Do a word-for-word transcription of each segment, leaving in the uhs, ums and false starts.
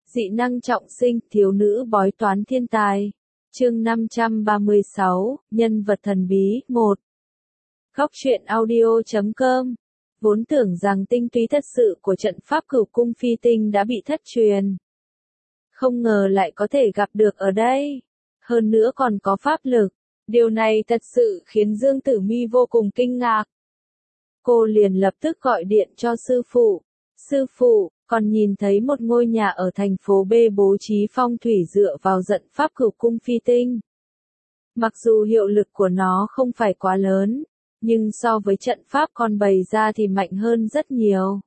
Dị năng trọng sinh, thiếu nữ bói toán thiên tài. Chương năm trăm ba mươi sáu, nhân vật thần bí, một. Góc truyện audio chấm com. Vốn tưởng rằng tinh túy thật sự của trận pháp cửu cung phi tinh đã bị thất truyền. Không ngờ lại có thể gặp được ở đây. Hơn nữa còn có pháp lực. Điều này thật sự khiến Dương Tử Mi vô cùng kinh ngạc. Cô liền lập tức gọi điện cho sư phụ. Sư phụ, còn nhìn thấy một ngôi nhà ở thành phố B bố trí phong thủy dựa vào trận pháp cửu cung phi tinh. Mặc dù hiệu lực của nó không phải quá lớn, nhưng so với trận pháp còn bày ra thì mạnh hơn rất nhiều.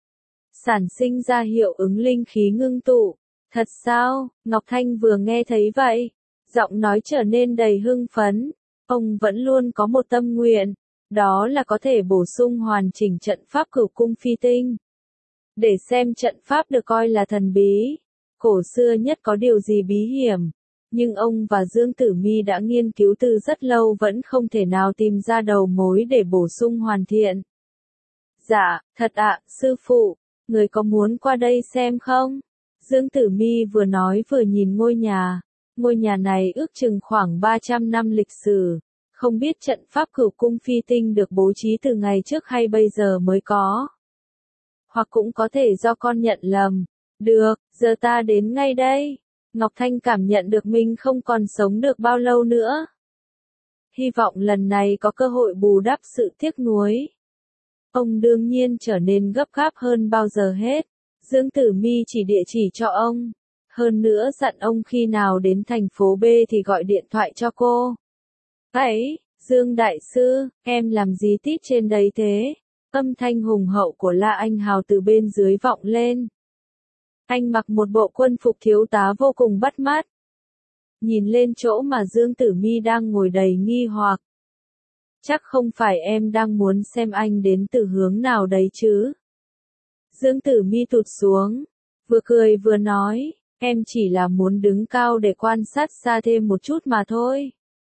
Sản sinh ra hiệu ứng linh khí ngưng tụ. Thật sao? Ngọc Thanh vừa nghe thấy vậy, giọng nói trở nên đầy hưng phấn. Ông vẫn luôn có một tâm nguyện, đó là có thể bổ sung hoàn chỉnh trận pháp cửu cung phi tinh. Để xem trận pháp được coi là thần bí, cổ xưa nhất có điều gì bí hiểm, nhưng ông và Dương Tử Mi đã nghiên cứu từ rất lâu vẫn không thể nào tìm ra đầu mối để bổ sung hoàn thiện. Dạ, thật ạ, sư phụ, người có muốn qua đây xem không? Dương Tử Mi vừa nói vừa nhìn ngôi nhà. Ngôi nhà này ước chừng khoảng ba trăm năm lịch sử, không biết trận pháp cửu cung phi tinh được bố trí từ ngày trước hay bây giờ mới có. Hoặc cũng có thể do con nhận lầm. Được, giờ ta đến ngay đây. Ngọc Thanh cảm nhận được mình không còn sống được bao lâu nữa. Hy vọng lần này có cơ hội bù đắp sự tiếc nuối. Ông đương nhiên trở nên gấp gáp hơn bao giờ hết. Dương Tử Mi chỉ địa chỉ cho ông. Hơn nữa dặn ông khi nào đến thành phố B thì gọi điện thoại cho cô. Ấy, Dương Đại Sư, em làm gì tít trên đấy thế? Âm thanh hùng hậu của La Anh Hào từ bên dưới vọng lên. Anh mặc một bộ quân phục thiếu tá vô cùng bắt mắt. Nhìn lên chỗ mà Dương Tử Mi đang ngồi đầy nghi hoặc. Chắc không phải em đang muốn xem anh đến từ hướng nào đấy chứ? Dương Tử Mi tụt xuống, vừa cười vừa nói, em chỉ là muốn đứng cao để quan sát xa thêm một chút mà thôi.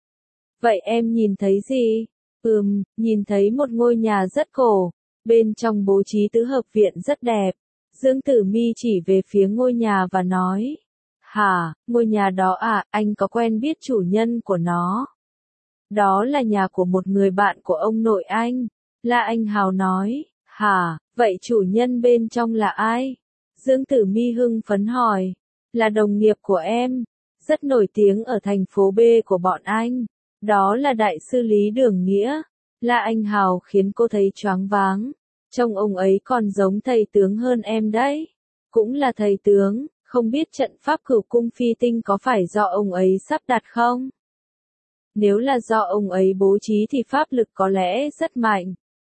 Vậy em nhìn thấy gì? Ừm, nhìn thấy một ngôi nhà rất cổ, bên trong bố trí tứ hợp viện rất đẹp. Dương Tử Mi chỉ về phía ngôi nhà và nói, hả, ngôi nhà đó à, anh có quen biết chủ nhân của nó? Đó là nhà của một người bạn của ông nội anh. La Anh Hào nói, hả, vậy chủ nhân bên trong là ai? Dương Tử Mi hưng phấn hỏi, là đồng nghiệp của em, rất nổi tiếng ở thành phố B của bọn anh. Đó là đại sư Lý Đường Nghĩa. La Anh Hào khiến cô thấy choáng váng. Trông ông ấy còn giống thầy tướng hơn em đấy. Cũng là thầy tướng, không biết trận pháp cửu cung phi tinh có phải do ông ấy sắp đặt không? Nếu là do ông ấy bố trí thì pháp lực có lẽ rất mạnh.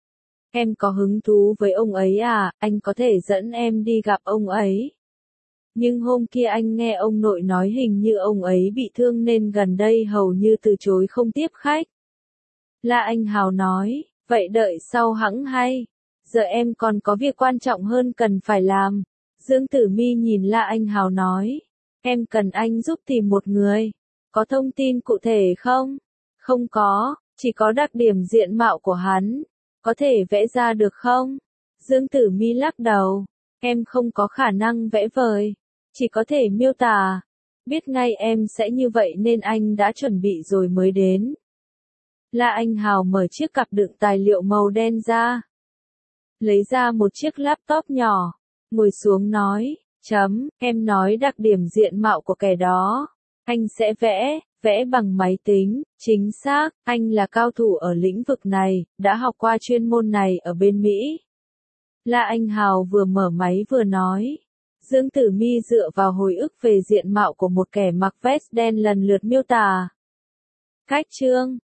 Em có hứng thú với ông ấy à, anh có thể dẫn em đi gặp ông ấy. Nhưng hôm kia anh nghe ông nội nói hình như ông ấy bị thương nên gần đây hầu như từ chối không tiếp khách. La Anh Hào nói, vậy đợi sau hẵng hay. Giờ em còn có việc quan trọng hơn cần phải làm. Dương Tử Mi nhìn La Anh Hào nói, em cần anh giúp tìm một người. Có thông tin cụ thể không? Không có, chỉ có đặc điểm diện mạo của hắn. Có thể vẽ ra được không? Dương Tử Mi lắc đầu, em không có khả năng vẽ vời, chỉ có thể miêu tả. Biết ngay em sẽ như vậy nên anh đã chuẩn bị rồi mới đến. La Anh Hào mở chiếc cặp đựng tài liệu màu đen ra. Lấy ra một chiếc laptop nhỏ, ngồi xuống nói, chấm, em nói đặc điểm diện mạo của kẻ đó. Anh sẽ vẽ, vẽ bằng máy tính, chính xác, anh là cao thủ ở lĩnh vực này, đã học qua chuyên môn này ở bên Mỹ. La Anh Hào vừa mở máy vừa nói. Dương Tử Mi dựa vào hồi ức về diện mạo của một kẻ mặc vest đen lần lượt miêu tả. Cách chương,